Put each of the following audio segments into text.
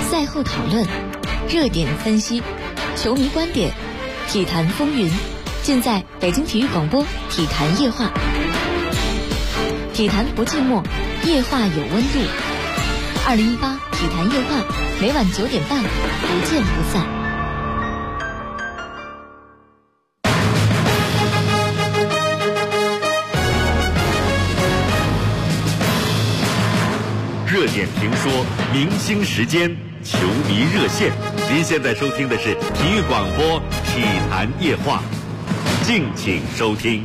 赛后讨论、热点分析、球迷观点、体坛风云，尽在北京体育广播体坛夜话。体坛不寂寞，夜话有温度。2018体坛夜话，每晚9点半，不见不散。 热点评说，明星时间，球迷热线。您现在收听的是体育广播体坛夜话，敬请收听。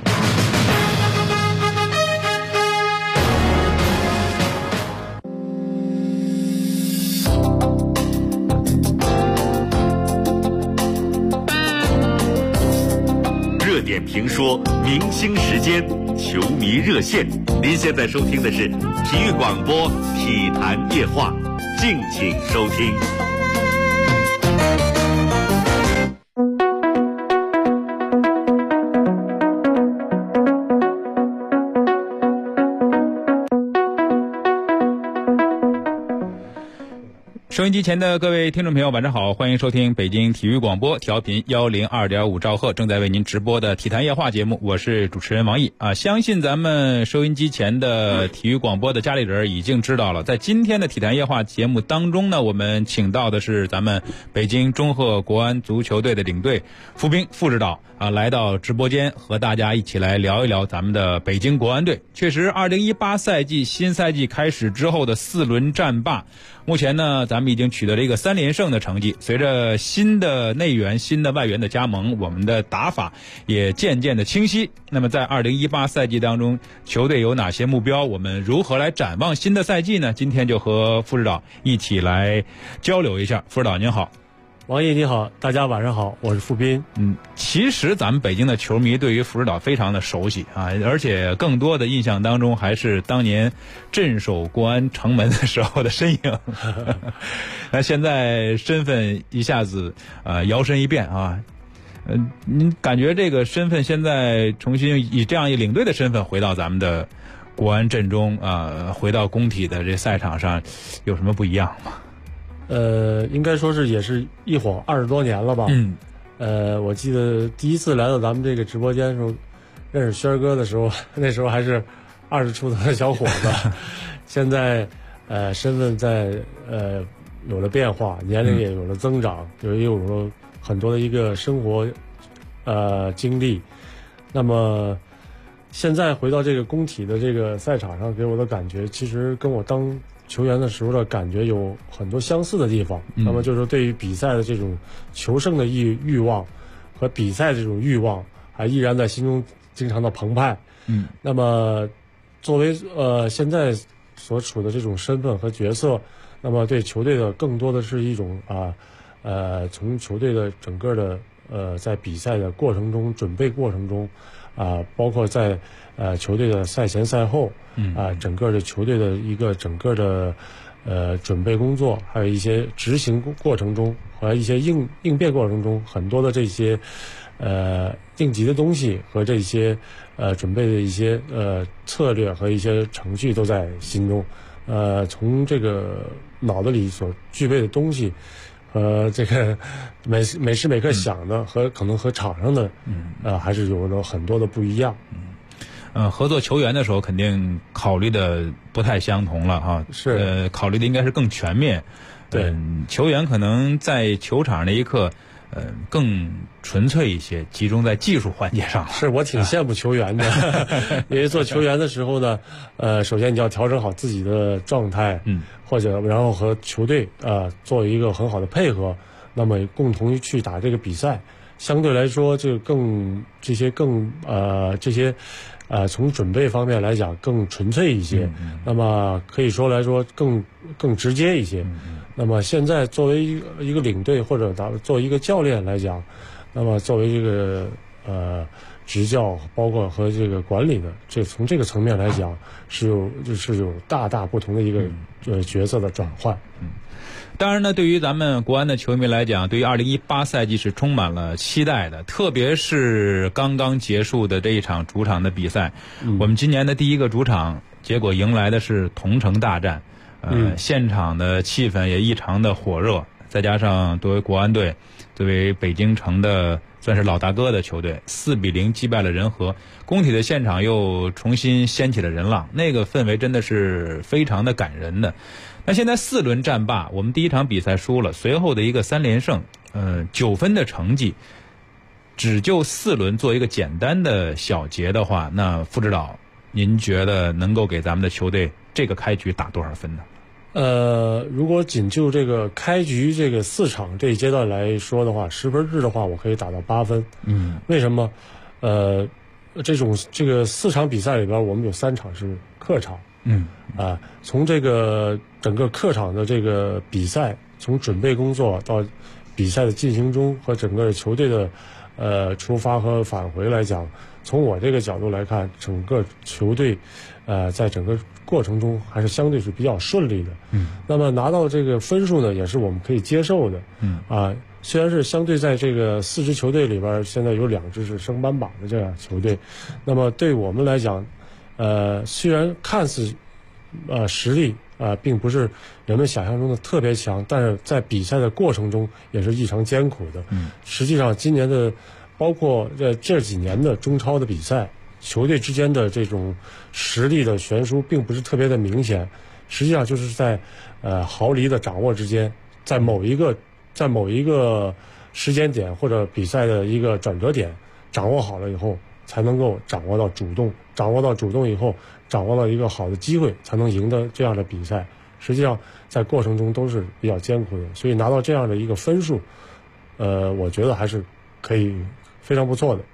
热点评说，明星时间，球迷热线。您现在收听的是体育广播体坛夜话，敬请收听。 收音机前的各位听众朋友，晚上好，欢迎收听北京体育广播调频102.5兆赫正在为您直播的体坛夜话节目，我是主持人王毅啊。相信咱们收音机前的体育广播的家里人已经知道了，在今天的体坛夜话节目当中呢，我们请到的是咱们北京中赫国安足球队的领队傅彬副指导啊，来到直播间和大家一起来聊一聊咱们的北京国安队。确实2018赛季新赛季开始之后的4轮战罢，目前呢咱们已经取得了一个3连胜的成绩。随着新的内援新的外援的加盟，我们的打法也渐渐的清晰。那么在2018赛季当中，球队有哪些目标，我们如何来展望新的赛季呢？今天就和副指导一起来交流一下。副指导您好。 王毅你好，大家晚上好，我是傅彬。 其实咱们北京的球迷对于副指导非常的熟悉啊，而且更多的印象当中还是当年镇守国安城门的时候的身影。那现在身份一下子摇身一变啊，您感觉这个身份现在重新以这样一领队的身份回到咱们的国安阵中啊，回到工体的这赛场上，有什么不一样吗？ 应该说是也是一晃20多年了吧。我记得第一次来到咱们这个直播间的时候，认识轩儿哥的时候，那时候还是20出头的小伙子。现在身份有了变化，年龄也有了增长，也有了很多的一个生活经历。那么现在回到这个工体的这个赛场上，给我的感觉其实跟我当球员的时候的感觉有很多相似的地方。那么就是说对于比赛的这种求胜的欲望和比赛这种欲望还依然在心中经常的澎湃。那么作为现在所处的这种身份和角色，那么对球队的更多的是一种从球队的整个的在比赛的过程中准备过程中包括在球队的赛前赛后整个的球队的一个整个的准备工作，还有一些执行过程中和一些应变过程中，很多的这些应急的东西和这些准备的一些策略和一些程序都在心中。从这个脑子里所具备的东西这个每时每刻想的和可能和场上的还是有了很多的不一样。 合作球员的时候肯定考虑的不太相同了哈。是考虑的应该是更全面。对，球员可能在球场那一刻更纯粹一些，集中在技术环节上。 是我挺羡慕球员的。因为做球员的时候呢首先你要调整好自己的状态，或者然后和球队做一个很好的配合，那么共同去打这个比赛，相对来说这些从准备方面来讲更纯粹一些，那么可以说来说更直接一些。那么现在作为一个领队或者作为一个教练来讲，那么作为这个执教包括和这个管理的从这个层面来讲是有大不同的一个角色的转换。 当然呢，对于咱们国安的球迷来讲，对于2018赛季是充满了期待的，特别是刚刚结束的这一场主场的比赛。我们今年的第一个主场，结果迎来的是同城大战。 现场的气氛也异常的火热，再加上作为国安队，作为北京城的算是老大哥的球队，4-0击败了人和，工体的现场又重新掀起了人浪，那个氛围真的是非常的感人的。那现在4轮战罢，我们第一场比赛输了，随后的一个3连胜，9分的成绩，只就4轮做一个简单的小结的话，那副指导您觉得能够给咱们的球队这个开局打多少分呢？ 如果仅就这个开局这个4场这一阶段来说的话，10分制的话，我可以打到8分。为什么？这个4场比赛里边，我们有3场是客场。从这个整个客场的这个比赛，从准备工作到比赛的进行中和整个球队的出发和返回来讲，从我这个角度来看，整个球队在整个过程中还是相对是比较顺利的。那么拿到这个分数呢，也是我们可以接受的。虽然是相对在这个4支球队里边，现在有2支是升班榜的这样球队，那么对我们来讲，虽然看似实力并不是人们想象中的特别强，但是在比赛的过程中也是异常艰苦的。实际上今年的包括这几年的中超的比赛，球队之间的这种实力的悬殊并不是特别的明显，实际上就是在毫厘的掌握之间，在某一个时间点或者比赛的一个转折点掌握好了以后，才能够掌握到主动，掌握到主动以后，掌握到一个好的机会，才能赢得这样的比赛。实际上在过程中都是比较艰苦的，所以拿到这样的一个分数，我觉得还是可以非常不错的。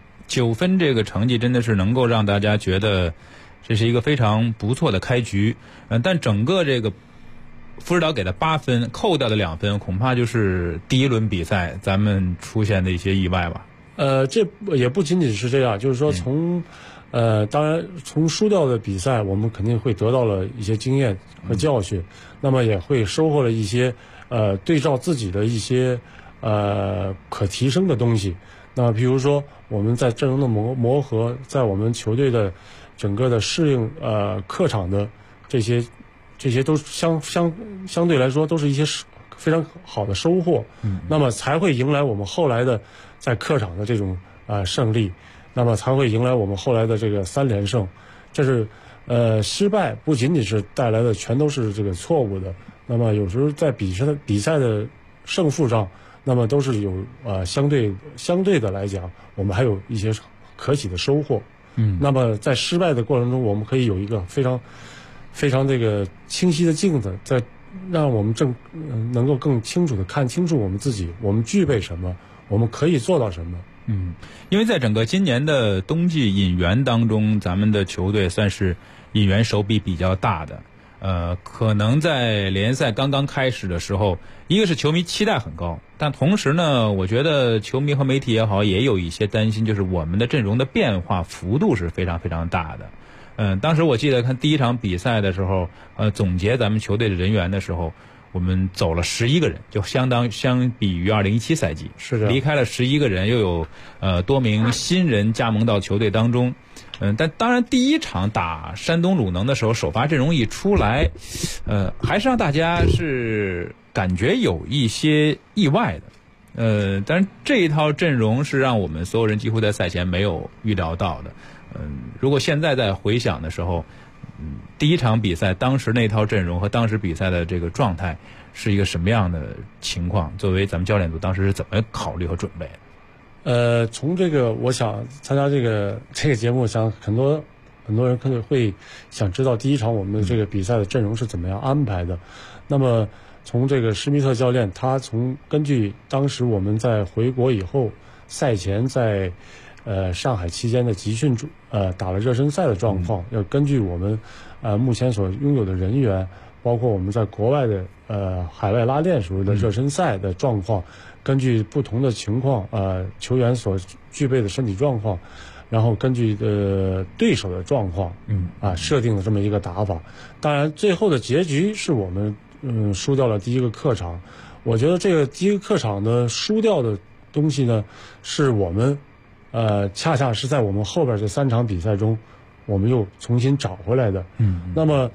9分这个成绩真的是能够让大家觉得这是一个非常不错的开局。但整个这个副指导给的8分，扣掉的2分，恐怕就是第1轮比赛咱们出现的一些意外吧。 这也不仅仅是这样，就是说当然从输掉的比赛，我们肯定会得到了一些经验和教训，那么也会收获了一些对照自己的一些可提升的东西。那比如说我们在阵容的磨合，在我们球队的整个的适应客场的这些都相对来说都是一些非常好的收获。那么才会迎来我们后来的在客场的这种胜利，那么才会迎来我们后来的这个3连胜。这是失败不仅仅是带来的全都是这个错误的，那么有时候在比赛的胜负上，那么都是有相对的来讲，我们还有一些可喜的收获。那么在失败的过程中，我们可以有一个非常这个清晰的镜子，在让我们能够更清楚的看清楚我们自己，我们具备什么，我们可以做到什么。 因为在整个今年的冬季引援当中，咱们的球队算是引援手笔比较大的。可能在联赛刚刚开始的时候，一个是球迷期待很高，但同时呢，我觉得球迷和媒体也好，也有一些担心，就是我们的阵容的变化幅度是非常非常大的。当时我记得看第1场比赛的时候，总结咱们球队的人员的时候，我们走了11个人，就相比于2017赛季， 是的， 离开了11个人，又有多名新人加盟到球队当中。但当然第1场打山东鲁能的时候，首发阵容一出来，还是让大家是感觉有一些意外的。但是这一套阵容是让我们所有人几乎在赛前没有预料到的。如果现在在回想的时候，第1场比赛当时那套阵容和当时比赛的这个状态是一个什么样的情况？作为咱们教练组当时是怎么考虑和准备的？ 从这个我想参加这个节目，想很多人可能会想知道第1场我们这个比赛的阵容是怎么样安排的。那么从这个施密特教练，他根据当时我们在回国以后赛前在上海期间的集训打了热身赛的状况，要根据我们目前所拥有的人员，包括我们在国外的海外拉练时候的热身赛的状况，根据不同的情况球员所具备的身体状况，然后根据对手的状况设定了这么一个打法。当然最后的结局是我们输掉了第1个客场。我觉得这个第1个客场的输掉的东西呢，是我们恰恰是在我们后边这3场比赛中我们又重新找回来的。那么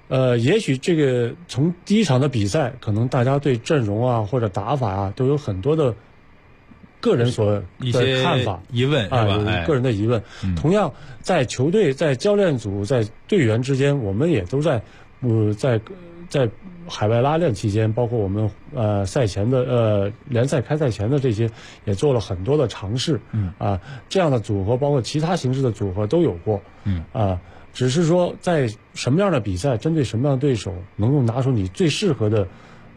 也许这个从第一场的比赛，可能大家对阵容啊或者打法啊都有很多的个人一些看法、 疑问是吧？ 有个人的疑问。同样，在球队、在教练组、在队员之间，我们也都在海外拉练期间，包括我们赛前的联赛开赛前的这些，也做了很多的尝试。这样的组合，包括其他形式的组合都有过。只是说在什么样的比赛，针对什么样的对手，能够拿出你最适合的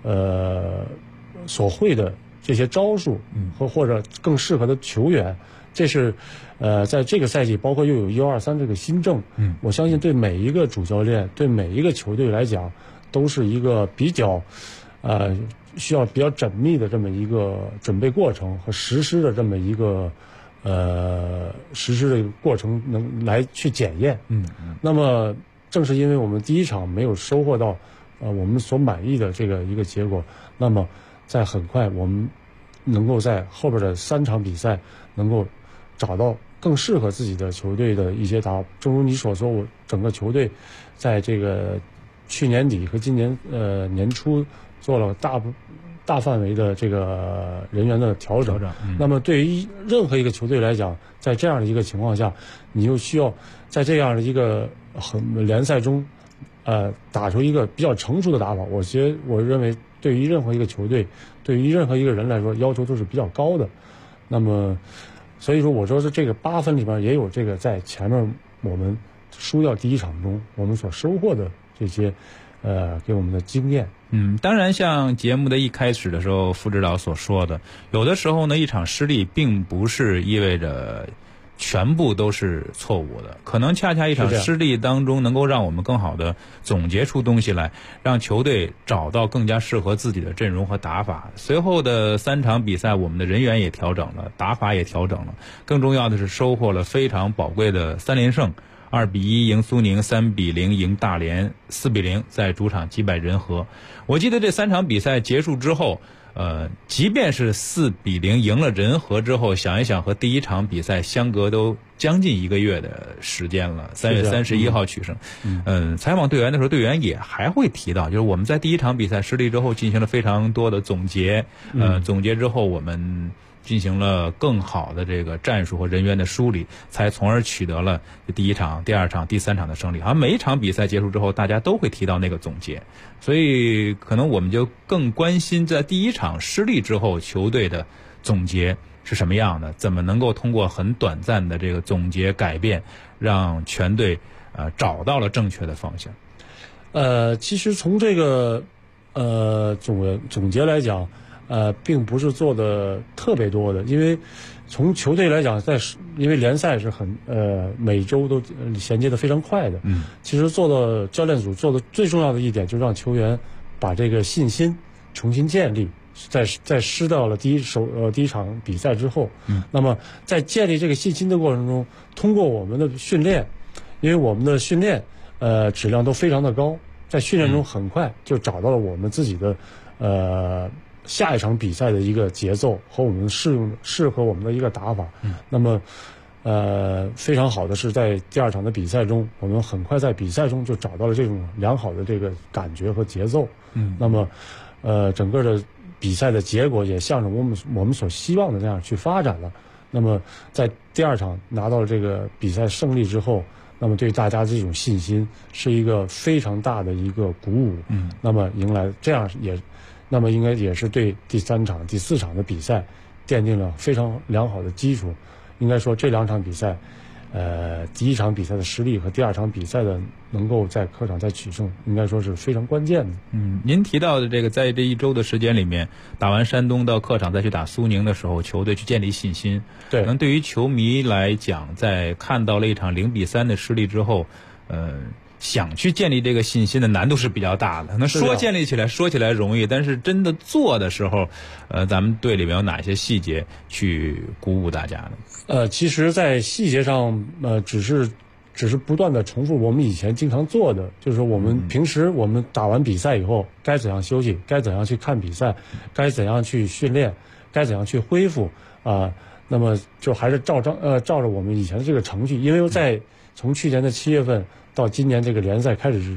所会的这些招数，或者更适合的球员，这是在这个赛季，包括又有123这个新政，我相信对每一个主教练，对每一个球队来讲，都是一个比较需要比较缜密的这么一个准备过程和实施的这么一个实施的过程能来去检验。那么正是因为我们第一场没有收获到我们所满意的这个一个结果，那么在很快我们能够在后边的3场比赛能够找到更适合自己的球队的一些打法。正如你所说，我整个球队在这个去年底和今年年初做了大范围的这个人员的调整。那么对于任何一个球队来讲，在这样的一个情况下，你又需要在这样的一个联赛中打出一个比较成熟的打法。我认为对于任何一个球队，对于任何一个人来说，要求都是比较高的。那么所以说我说是这个8分里边也有这个在前面我们输掉第一场中我们所收获的这些给我们的经验。 当然像节目的一开始的时候副指导所说的，有的时候呢一场失利并不是意味着全部都是错误的，可能恰恰一场失利当中能够让我们更好的总结出东西来，让球队找到更加适合自己的阵容和打法。随后的3场比赛，我们的人员也调整了，打法也调整了，更重要的是收获了非常宝贵的3连胜，2-1赢苏宁，3-0赢大连，4-0在主场击败人和。我记得这3场比赛结束之后，即便是4-0赢了人和之后，想一想和第一场比赛相隔都将近1个月的时间了，3月31号取胜。采访队员的时候，队员也还会提到，就是我们在第一场比赛失利之后进行了非常多的总结，总结之后我们进行了更好的这个战术和人员的梳理，才从而取得了第一场、第2场、第3场的胜利。好像每一场比赛结束之后，大家都会提到那个总结，所以可能我们就更关心在第一场失利之后球队的总结是什么样的，怎么能够通过很短暂的这个总结改变，让全队找到了正确的方向。 其实从这个总结来讲，并不是做的特别多的，因为从球队来讲，因为联赛是很每周都衔接的非常快的。其实教练组做的最重要的一点，就是让球员把这个信心重新建立。在失掉了第一场比赛之后，那么在建立这个信心的过程中，通过我们的训练，因为我们的训练质量都非常的高，在训练中很快就找到了我们自己的下一场比赛的一个节奏和我们适合我们的一个打法。那么非常好的是在第2场的比赛中，我们很快在比赛中就找到了这种良好的这个感觉和节奏。那么整个的比赛的结果也向着我们所希望的那样去发展了。那么在第2场拿到了这个比赛胜利之后，那么对大家这种信心是一个非常大的一个鼓舞。那么迎来这样那么应该也是对第3场、第4场的比赛奠定了非常良好的基础。应该说这2场比赛，第1场比赛的失利和第2场比赛的能够在客场再取胜，应该说是非常关键的。 您提到的这个，在这1周的时间里面，打完山东到客场再去打苏宁的时候，球队去建立信心。 对， 可能对于球迷来讲，在看到了一场0-3的失利之后，想去建立这个信心的难度是比较大的。可能说建立起来说起来容易，但是真的做的时候，咱们队里面有哪些细节去鼓舞大家呢？ 其实在细节上，只是不断的重复我们以前经常做的，就是我们平时我们打完比赛以后该怎样休息，该怎样去看比赛，该怎样去训练，该怎样去恢复那么就还是照着我们以前的这个程序。因为从去年的7月份到今年这个联赛开始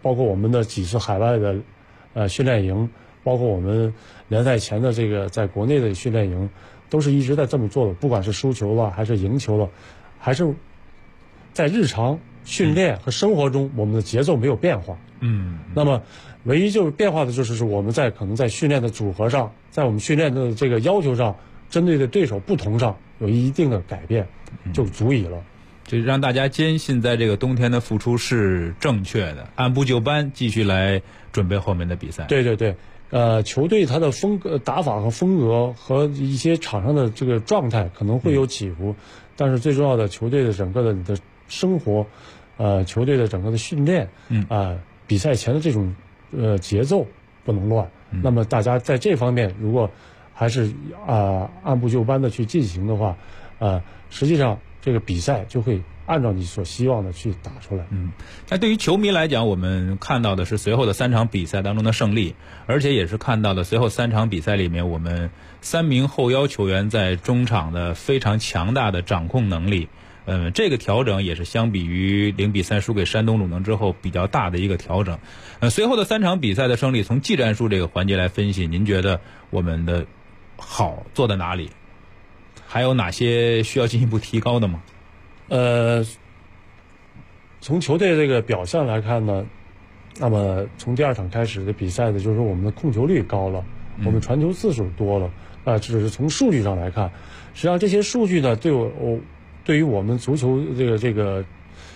包括我们的几次海外的训练营，包括我们联赛前的这个在国内的训练营，都是一直在这么做的。不管是输球了，还是赢球了，还是在日常训练和生活中，我们的节奏没有变化。那么唯一就是变化的就是我们可能在训练的组合上，在我们训练的这个要求上，针对的对手不同上有一定的改变，就足以了。 就让大家坚信，在这个冬天的付出是正确的，按部就班继续来准备后面的比赛。 对对对，球队它的风格、打法和风格和一些场上的这个状态可能会有起伏，但是最重要的，球队的整个的你的生活，球队的整个的训练，比赛前的这种节奏不能乱。那么大家在这方面如果还是按部就班的去进行的话，实际上这个比赛就会按照你所希望的去打出来。 那对于球迷来讲，我们看到的是随后的3场比赛当中的胜利，而且也是看到的随后3场比赛里面，我们3名后腰球员在中场的非常强大的掌控能力。这个调整也是相比于0-3输给山东鲁能之后比较大的一个调整。随后的3场比赛的胜利，从技战术这个环节来分析，您觉得我们的好做在哪里？还有哪些需要进一步提高的吗？ 从球队这个表现来看呢，那么从第2场开始的比赛的，就是说我们的控球率高了，我们传球次数多了，这是从数据上来看。实际上这些数据呢，对于我们足球这个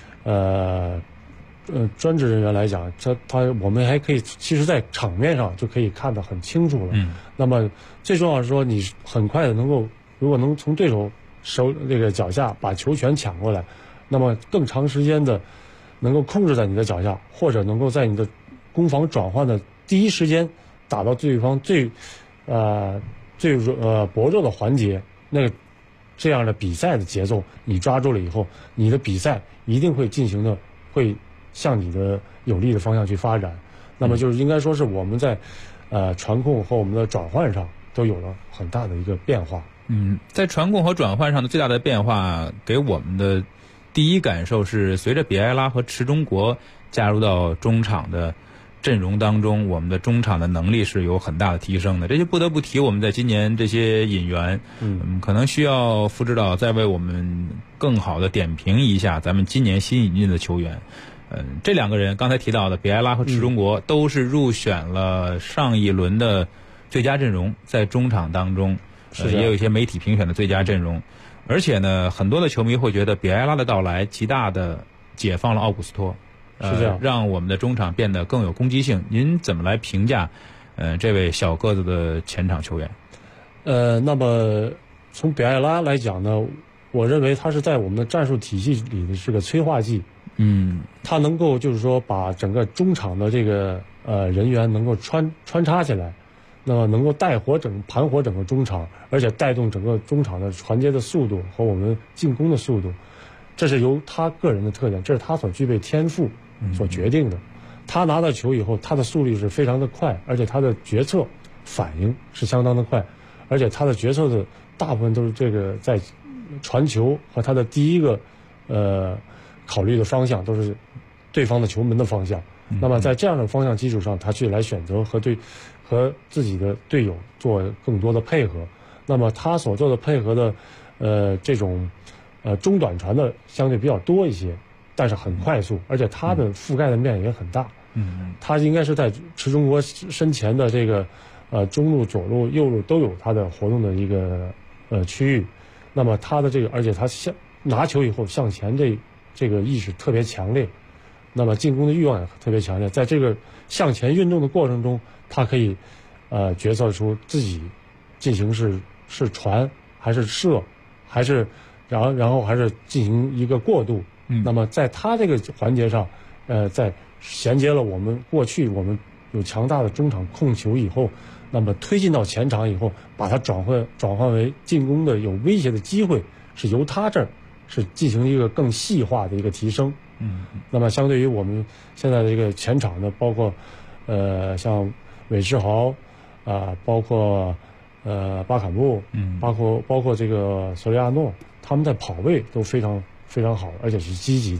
专职人员来讲，我们还可以，其实在场面上就可以看得很清楚了。那么最重要是说，你很快的如果能从对手脚下把球权抢过来，那么更长时间的能够控制在你的脚下，或者能够在你的攻防转换的第一时间打到对方最薄弱的环节，这样的比赛的节奏你抓住了以后，你的比赛一定会会向你的有利的方向去发展。那么就是应该说是我们在传控和我们的转换上都有了很大的一个变化。 在传控和转换上的最大的变化，给我们的第一感受是，随着比埃拉和池中国加入到中场的阵容当中，我们的中场的能力是有很大的提升的。这些不得不提我们在今年这些引援，可能需要副指导再为我们更好的点评一下咱们今年新引进的球员。这2个人刚才提到的比埃拉和池中国都是入选了上一轮的最佳阵容，在中场当中也有一些媒体评选的最佳阵容。而且呢，很多的球迷会觉得比埃拉的到来极大的解放了奥古斯托， 是这样， 让我们的中场变得更有攻击性。您怎么来评价这位小个子的前场球员？ 那么从比埃拉来讲呢，我认为他是在我们的战术体系里的是个催化剂。他能够就是说把整个中场的这个人员能够穿插起来，那么能够盘活整个中场，而且带动整个中场的传接的速度和我们进攻的速度，这是由他个人的特点，这是他所具备天赋所决定的。他拿到球以后，他的速率是非常的快，而且他的决策反应是相当的快，而且他的决策的大部分都是这个在传球和他的第一个考虑的方向都是对方的球门的方向。那么在这样的方向基础上，他去来选择和自己的队友做更多的配合。那么他所做的配合的这种中短传的相对比较多一些，但是很快速，而且他的覆盖的面也很大。他应该是在池中国身前的这个中路、左路、右路都有他的活动的一个区域。那么他的这个，而且他拿球以后向前这个意识特别强烈，那么进攻的欲望也特别强烈。在这个向前运动的过程中，他可以决策出自己进行是传还是射，还是然后还是进行一个过渡。那么在他这个环节上，在衔接了我们过去我们有强大的中场控球以后，那么推进到前场以后，把它转换为进攻的有威胁的机会，是由他这儿是进行一个更细化的一个提升。那么相对于我们现在的这个前场的，包括像韦世豪包括巴坎布，包括这个索里亚诺，他们在跑位都非常非常好，而且是积极的。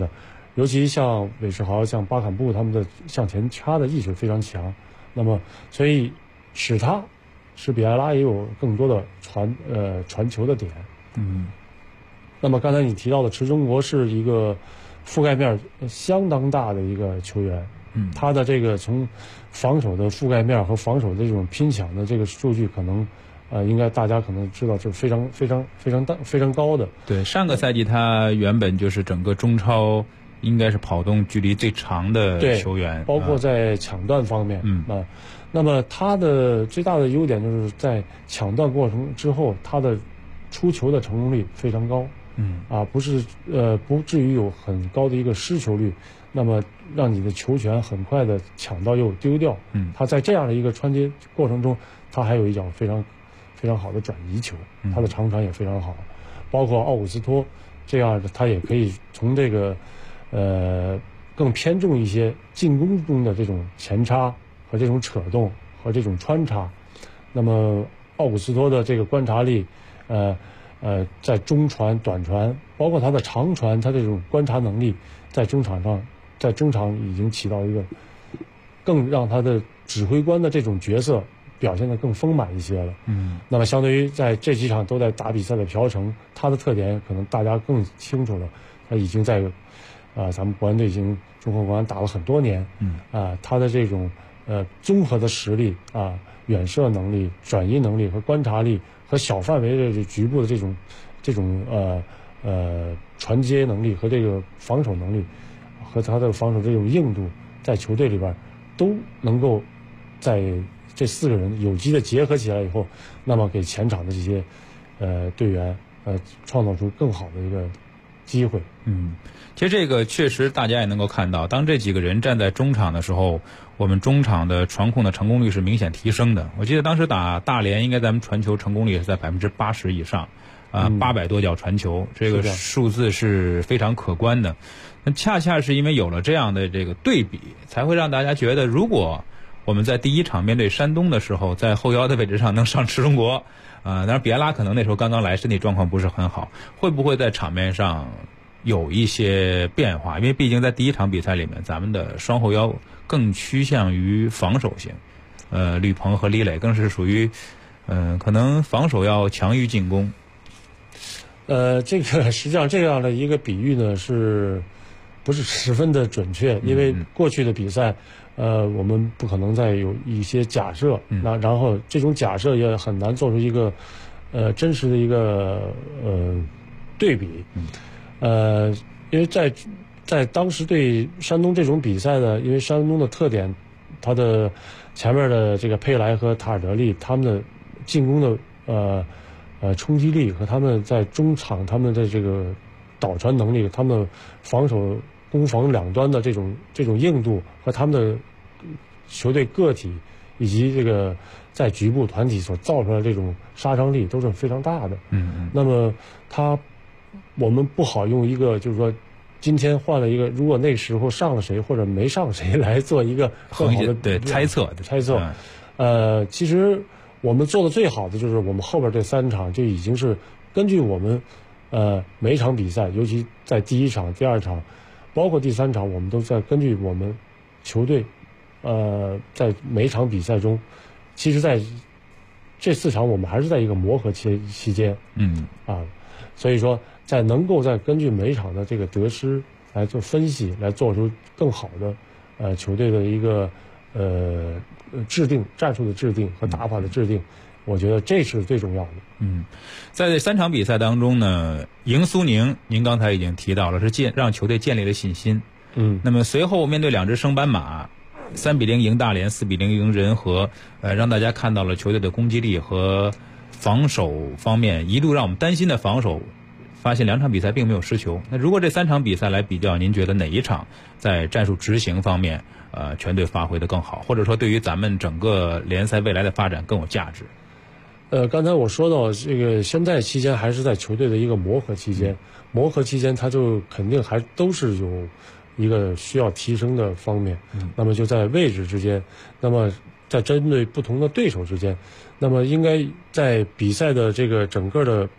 尤其像韦世豪、像巴坎布他们的向前插的意识非常强，那么所以使比埃拉也有更多的传球的点。那么刚才你提到的池忠国是一个覆盖面相当大的一个球员，他的这个从防守的覆盖面和防守的这种拼抢的这个数据可能。应该大家可能知道，是非常高的。对， 上个赛季他原本就是整个中超应该是跑动距离最长的球员， 包括在抢断方面。那么他的最大的优点就是在抢断过程之后，他的出球的成功率非常高。不至于有很高的一个失球率，那么让你的球权很快的抢到又丢掉。他在这样的一个传接过程中，他还有一脚非常好的转移球，他的长传也非常好，包括奥古斯托这样的，他也可以从这个更偏重一些进攻中的这种前插和这种扯动和这种穿插。那么奥古斯托的这个观察力，在中传、短传，包括他的长传，他这种观察能力，在中场已经起到一个更让他的指挥官的这种角色表现得更丰满一些了。那么相对于在这几场都在打比赛的朴成，他的特点可能大家更清楚了。他已经在咱们国安队中国国安打了很多年。他的这种综合的实力远射能力、转移能力和观察力和小范围的局部的这种传接能力和这个防守能力和他的防守这种硬度，在球队里边都能够在这4个人有机的结合起来以后，那么给前场的这些队员创造出更好的一个机会。 其实这个确实大家也能够看到，当这几个人站在中场的时候，我们中场的传控的成功率是明显提升的。我记得当时打大连，应该咱们传球成功率也是在80%以上，800多脚传球，这个数字是非常可观的。那恰恰是因为有了这样的这个对比，才会让大家觉得，如果我们在第一场面对山东的时候，在后腰的位置上能上池忠国，当然比埃拉可能那时候刚刚来，身体状况不是很好，会不会在场面上有一些变化？因为毕竟在第一场比赛里面，咱们的双后腰更趋向于防守型，吕鹏和李磊更是属于可能防守要强于进攻。 这个实际上这样的一个比喻呢，是不是十分的准确？因为过去的比赛，我们不可能再有一些假设，然后这种假设也很难做出一个真实的一个对比。因为在当时对山东这种比赛呢，因为山东的特点，他的前面的这个佩莱和塔尔德利，他们的进攻的冲击力和他们在中场他们的这个导传能力，他们的防守攻防两端的这种硬度和他们的球队个体以及这个在局部团体所造出来的这种杀伤力都是非常大的。那么我们不好用一个就是说今天换了一个，如果那时候上了谁或者没上谁来做一个更好的猜测。 其实我们做的最好的就是我们后边这3场就已经是根据我们每场比赛，尤其在第1场、第2场，包括第3场，我们都在根据我们球队在每场比赛中，其实在这4场我们还是在一个磨合期间。所以说能够根据每场的这个得失来做分析，来做出更好的球队的一个制定战术的制定和打法的制定，我觉得这是最重要的。 在这3场比赛当中呢，赢苏宁，您刚才已经提到了，是让球队建立了信心。那么随后面对2支升班马，3-0赢大连，4-0赢仁和，让大家看到了球队的攻击力和防守方面一度让我们担心的防守，发现2场比赛并没有失球。那如果这3场比赛来比较，您觉得哪一场在战术执行方面全队发挥得更好，或者说对于咱们整个联赛未来的发展更有价值？ 刚才我说到这个现在期间还是在球队的一个磨合期间，它就肯定还都是有一个需要提升的方面。那么就在位置之间，那么在针对不同的对手之间，那么应该在比赛的这个整个的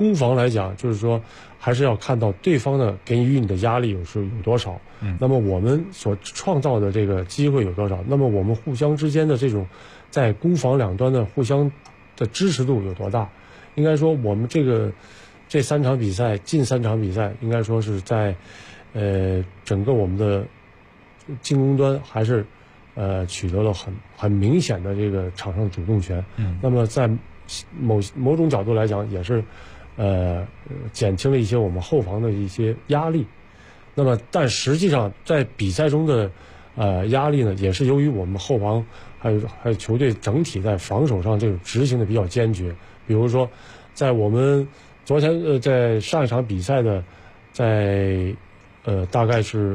攻防来讲，就是说还是要看到对方的给予你的压力有多少，那么我们所创造的这个机会有多少，那么我们互相之间的这种在攻防两端的互相的支持度有多大。应该说我们这3场比赛，近3场比赛应该说是在整个我们的进攻端还是取得了很明显的这个场上主动权。那么在某种角度来讲，也是减轻了一些我们后防的一些压力。那么但实际上在比赛中的压力呢，也是由于我们后防还有球队整体在防守上这种执行的比较坚决。比如说在我们昨天在上一场比赛的在大概是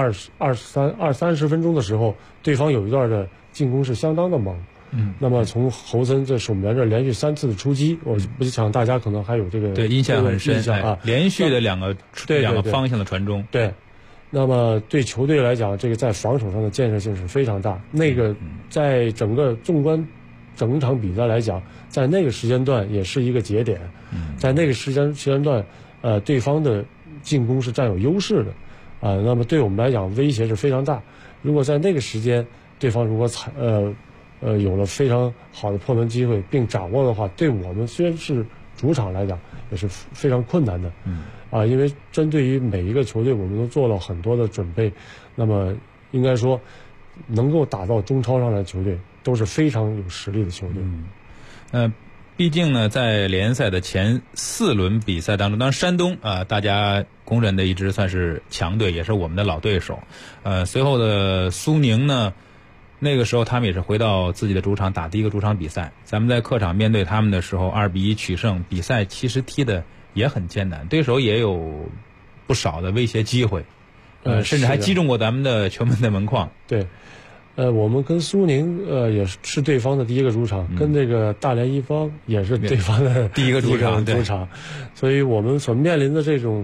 20-30分钟的时候，对方有一段的进攻是相当的猛。那么从侯森这守门员这连续3次的出击，我不想大家可能还有这个印象很深啊，连续的两个方向的传中。 对，那么对球队来讲，这个在防守上的建设性是非常大。那个在整个纵观整场比赛来讲，在那个时间段也是一个节点。在那个时间段，对方的进攻是占有优势的，那么对我们来讲威胁是非常大。如果在那个时间，对方如果有了非常好的破门机会并掌握的话，对我们虽然是主场来讲也是非常困难的。因为针对于每一个球队，我们都做了很多的准备。那么应该说，能够打到中超上的球队都是非常有实力的球队。 毕竟呢，在联赛的前4轮比赛当中，当然山东大家公认的一支算是强队，也是我们的老对手。随后的苏宁呢，那个时候他们也是回到自己的主场打第一个主场比赛。咱们在客场面对他们的时候，2-1取胜，比赛其实踢的也很艰难，对手也有不少的威胁机会，甚至还击中过咱们的球门的门框。 对。我们跟苏宁也是对方的第一个主场，跟这个大连一方也是对方的第一个主场， 所以我们所面临的这种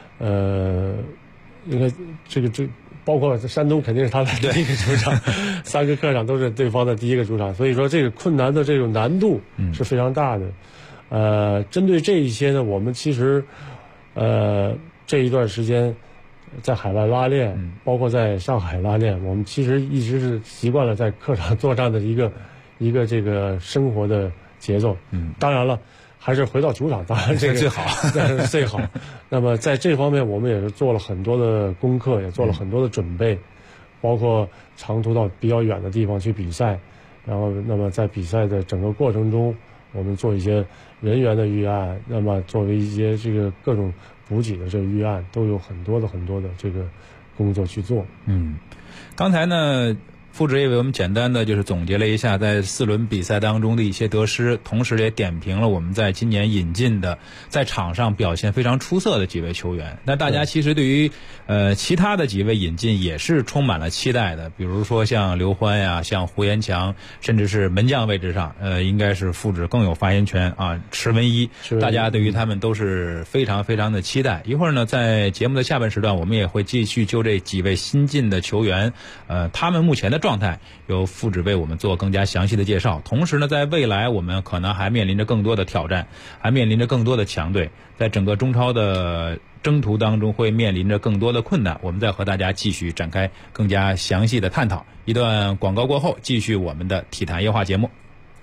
应该这包括山东肯定是他的第一个主场，3个客场都是对方的第一个主场，所以说这个困难的这种难度是非常大的。针对这一些呢，我们其实这一段时间在海外拉练，包括在上海拉练，我们其实一直是习惯了在客场作战的一个这个生活的节奏。当然了，还是回到主场，当然这个最好， 最好。那么在这方面，我们也是做了很多的功课，也做了很多的准备，包括长途到比较远的地方去比赛，然后那么在比赛的整个过程中，我们做一些人员的预案，那么作为一些这个各种补给的这个预案，都有很多的这个工作去做。 刚才呢，副职也为我们简单的就是总结了一下在4轮比赛当中的一些得失，同时也点评了我们在今年引进的在场上表现非常出色的几位球员。那大家其实对于其他的几位引进也是充满了期待的，比如说像刘欢呀，像胡延强，甚至是门将位置上，应该是副职更有发言权啊。池文一，大家对于他们都是非常非常的期待。一会儿呢，在节目的下半时段，我们也会继续就这几位新进的球员，他们目前的状态由副职为我们做更加详细的介绍。同时呢，在未来我们可能还面临着更多的挑战，还面临着更多的强队，在整个中超的征途当中会面临着更多的困难，我们再和大家继续展开更加详细的探讨。一段广告过后，继续我们的体坛夜话节目。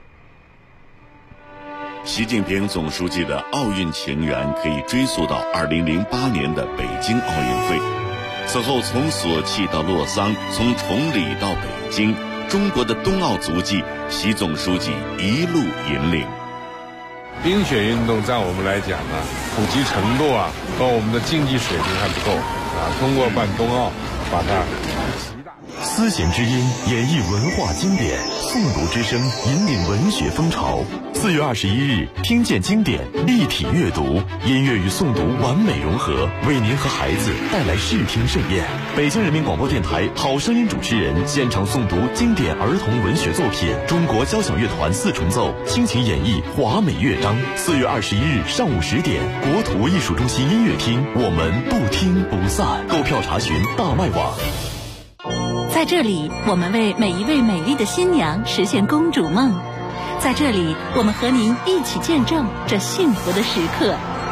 习近平总书记的奥运情缘可以追溯到2008年的北京奥运会，此后从索契到洛桑，从崇礼到北京，中国的冬奥足迹，习总书记一路引领。 冰雪运动在我们来讲呢，普及程度和我们的竞技水平还不够通过办冬奥把它思贤之音演绎文化经典，诵读之声引领文学风潮。4月21日，听见经典，立体阅读，音乐与诵读完美融合，为您和孩子带来视听盛宴。北京人民广播电台好声音主持人现场诵读经典儿童文学作品，中国交响乐团4重奏倾情演绎华美乐章。4月21日上午10点，国土艺术中心音乐厅，我们不听不散。购票查询大麦网。 在这里，我们为每一位美丽的新娘实现公主梦。在这里，我们和您一起见证这幸福的时刻。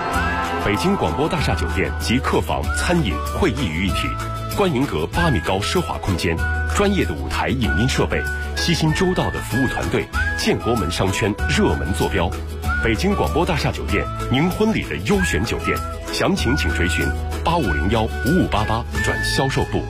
北京广播大厦酒店集客房、餐饮、会议于一体，观云阁8米高奢华空间，专业的舞台影音设备，悉心周到的服务团队，建国门商圈热门坐标。北京广播大厦酒店，您婚礼的优选酒店，详情请垂询8501-5588转销售部。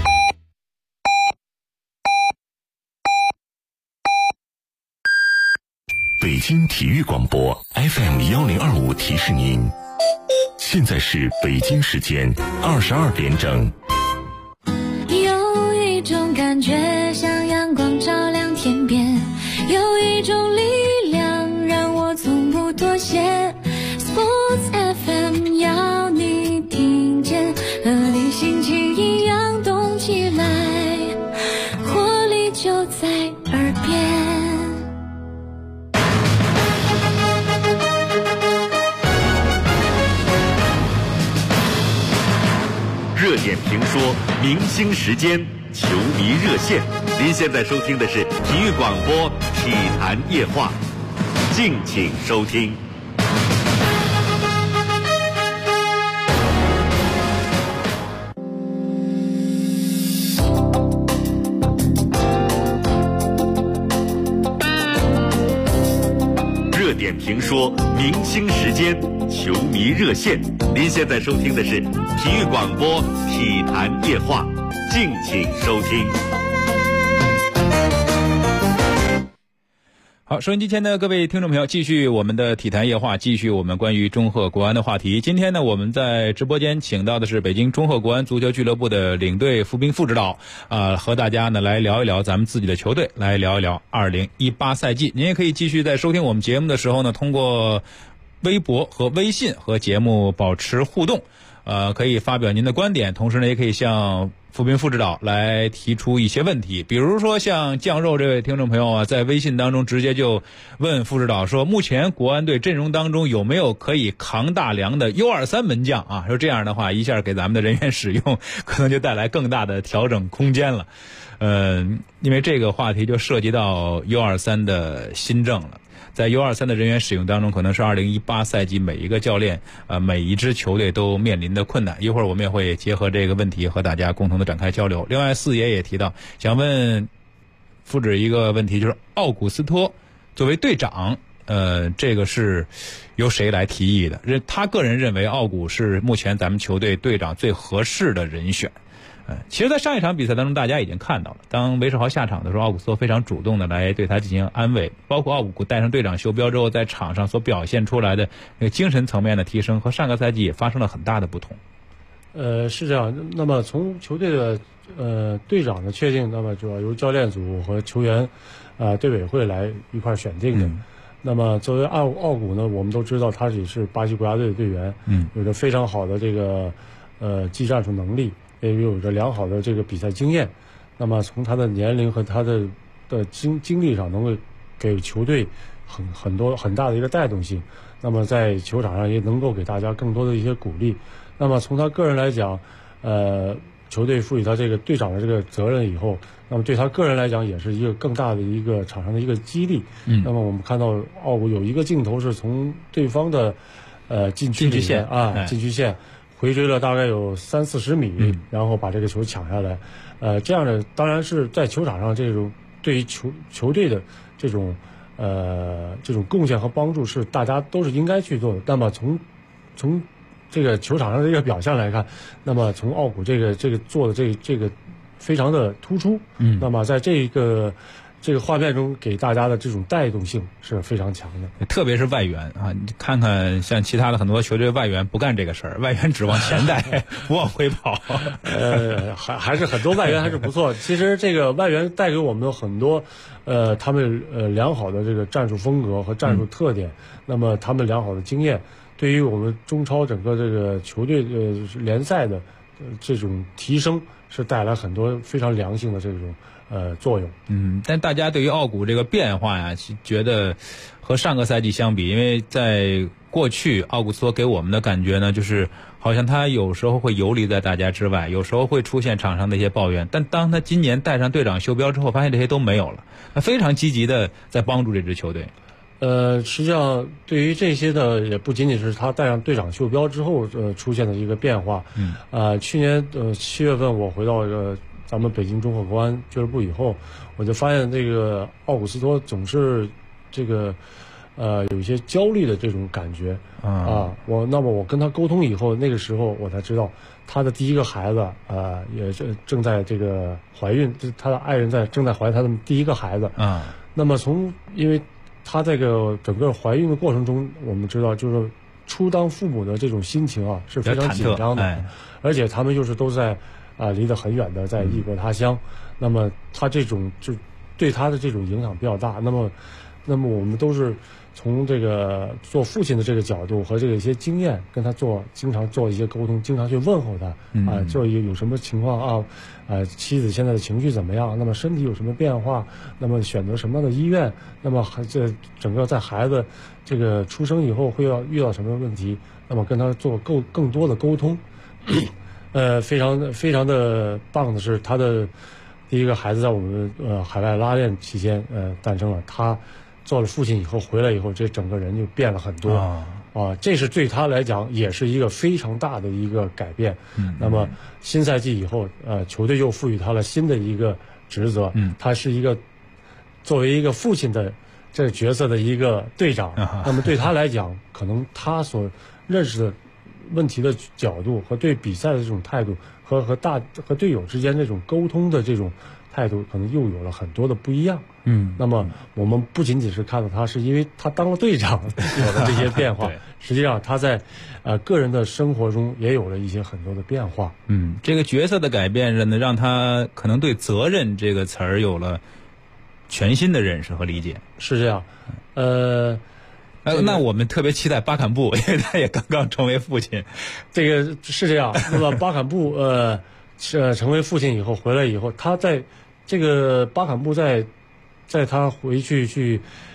北京体育广播 FM1025提示您，现在是北京时间22点整。 有一种感觉像阳光照亮天边，有一种力量让我从不妥协。 Sports FM 要你听见，和你心情一样动起来，活力就在耳边。 热点评说，明星时间，球迷热线。您现在收听的是体育广播体坛夜话，敬请收听。热点评说，明星时间，球迷热线。您现在收听的是体育广播体坛夜话，敬请收听。 好，收音机前的各位听众朋友，继续我们的体坛夜话，继续我们关于中赫国安的话题。今天呢，我们在直播间请到的是北京中赫国安足球俱乐部的领队傅斌副指导，和大家呢来聊一聊咱们自己的球队，来聊一聊2018赛季。您也可以继续在收听我们节目的时候呢，通过微博和微信和节目保持互动，可以发表您的观点，同时呢，也可以向傅斌副指导来提出一些问题。比如说像酱肉这位听众朋友啊，在微信当中直接就问副指导说，目前国安队阵容当中有没有可以扛大梁的 U23 门将啊？说这样的话，一下给咱们的人员使用可能就带来更大的调整空间了。因为这个话题就涉及到 U23 的新政了。在 U23 的人员使用当中，可能是2018赛季每一个教练每一支球队都面临的困难。一会儿我们也会结合这个问题和大家共同的展开交流。另外，四爷也提到，想问副指一个问题，就是奥古斯托作为队长，这个是由谁来提议的？他个人认为奥古是目前咱们球队队长最合适的人选。其实在上一场比赛当中大家已经看到了，当韦世豪下场的时候，奥古斯托非常主动的来对他进行安慰，包括奥古戴上队长袖标之后在场上所表现出来的那个精神层面的提升，和上个赛季也发生了很大的不同。 是这样。那么从球队的队长的确定，那么主要由教练组和球员队委会来一块选定的。那么作为奥古呢，我们都知道他也是巴西国家队的队员，有着非常好的这个技战术能力，也有着良好的这个比赛经验。那么从他的年龄和他的经历上，能够给球队很大的一个带动性。那么在球场上也能够给大家更多的一些鼓励。那么从他个人来讲，球队赋予他这个队长的这个责任以后，那么对他个人来讲也是一个更大的一个场上的一个激励。那么我们看到奥古有一个镜头是从对方的禁区线禁区线回追了大概有30-40米，然后把这个球抢下来。这样的当然是在球场上这种对于球队的这种贡献和帮助是大家都是应该去做的。那么从这个球场上的这个表现来看，那么从奥古这个做的这个非常的突出。那么在这个画面中给大家的这种带动性是非常强的， 特别是外援啊，你看看像其他的很多球队外援不干这个事儿，外援只往前带，不往回跑。 还是很多外援还是不错。其实这个外援带给我们很多他们良好的这个战术风格和战术特点，那么他们良好的经验，对于我们中超整个这个球队联赛的这种提升是带来很多非常良性的这种作用。 但大家对于奥古这个变化呀，觉得和上个赛季相比，因为在过去奥古斯托给我们的感觉呢，就是好像他有时候会游离在大家之外，有时候会出现场上的一些抱怨，但当他今年带上队长袖标之后，发现这些都没有了，他非常积极的在帮助这支球队。 实际上对于这些的也不仅仅是他戴上队长袖标之后出现的一个变化。去年7月份我回到咱们北京中赫国安俱乐部以后，我就发现这个奥古斯托总是这个有一些焦虑的这种感觉那么我跟他沟通以后，那个时候我才知道他的第一个孩子也正在这个怀孕，他的爱人正在怀他的第一个孩子那么因为他这个整个怀孕的过程中，我们知道就是初当父母的这种心情是非常紧张的，而且他们又是都在离得很远的，在异国他乡，那么他这种就对他的这种影响比较大。那么我们都是从这个做父亲的这个角度和这个一些经验，跟他经常做一些沟通，经常去问候他做有什么情况妻子现在的情绪怎么样？那么身体有什么变化？那么选择什么样的医院？那么这整个在孩子这个出生以后会遇到什么问题？那么跟他做更多的沟通。非常的棒的是，他的第一个孩子在我们海外拉练期间诞生了。他做了父亲以后回来以后，这整个人就变了很多这是对他来讲也是一个非常大的一个改变。那么新赛季以后球队又赋予他了新的一个职责，他是一个作为一个父亲的这个角色的一个队长。那么对他来讲，可能他所认识的问题的角度和对比赛的这种态度和队友之间这种沟通的这种态度，可能又有了很多的不一样。那么我们不仅仅是看到他是因为他当了队长有了这些变化实际上他在个人的生活中也有了一些很多的变化。 这个角色的改变呢，让他可能对责任这个词儿有了全新的认识和理解。 是这样。 那我们特别期待巴坎布，因为他也刚刚成为父亲。 这个是这样。那么巴坎布成为父亲以后回来以后，他在这个巴坎布在他回去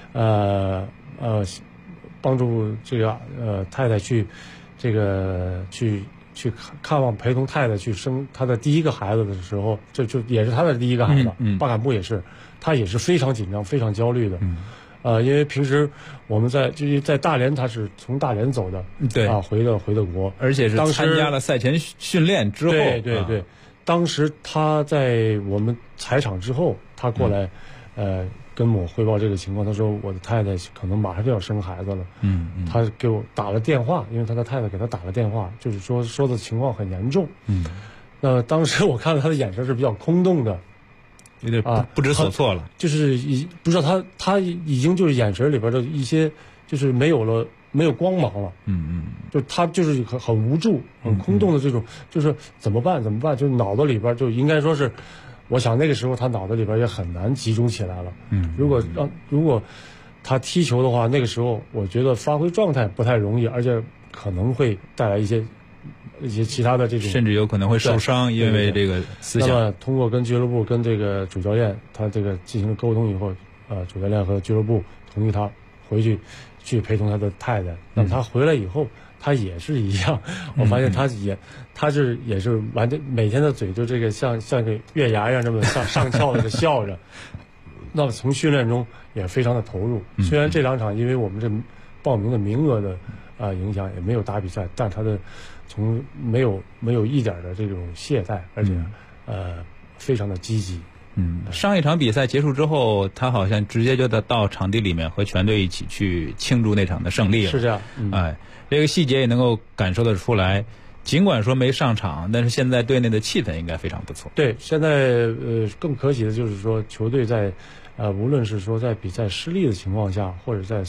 帮助这个太太去这个去看望陪同太太去生他的第一个孩子的时候，这就也是他的第一个孩子。巴坎布也是，他也是非常紧张非常焦虑的。因为平时我们在大连，他是从大连走的， 对回的国， 而且是参加了赛前训练之后， 对，当时他在我们采场之后，他过来，跟我汇报这个情况，他说我的太太可能马上就要生孩子了，他给我打了电话，因为他的太太给他打了电话，就是说的情况很严重，那当时我看到他的眼神是比较空洞的。 有点不知所措了， 就是不知道他已经就是眼神里边的一些就是没有光芒了，就他就是很无助、很空洞的这种，就是怎么办？就脑子里边就应该说是，我想那个时候他脑子里边也很难集中起来了。如果他踢球的话，那个时候我觉得发挥状态不太容易，而且可能会带来一些其他的这种， 甚至有可能会受伤，因为这个思想。 那么通过跟俱乐部跟这个主教练他这个进行沟通以后，主教练和俱乐部同意他回去陪同他的太太。那么他回来以后，他也是一样，我发现他也是完全每天的嘴就这个像个月牙一样这么上翘的笑着。那么从训练中也非常的投入。虽然这2场因为我们这报名的名额的影响也没有打比赛，但他的从没有一点的这种懈怠，而且非常的积极。 上一场比赛结束之后，他好像直接就到场地里面和全队一起去庆祝那场的胜利了。 是这样。 这个细节也能够感受得出来。尽管说没上场，但是现在队内的气氛应该非常不错。 对，现在更可喜的就是说球队在无论是说在比赛失利的情况下，或者在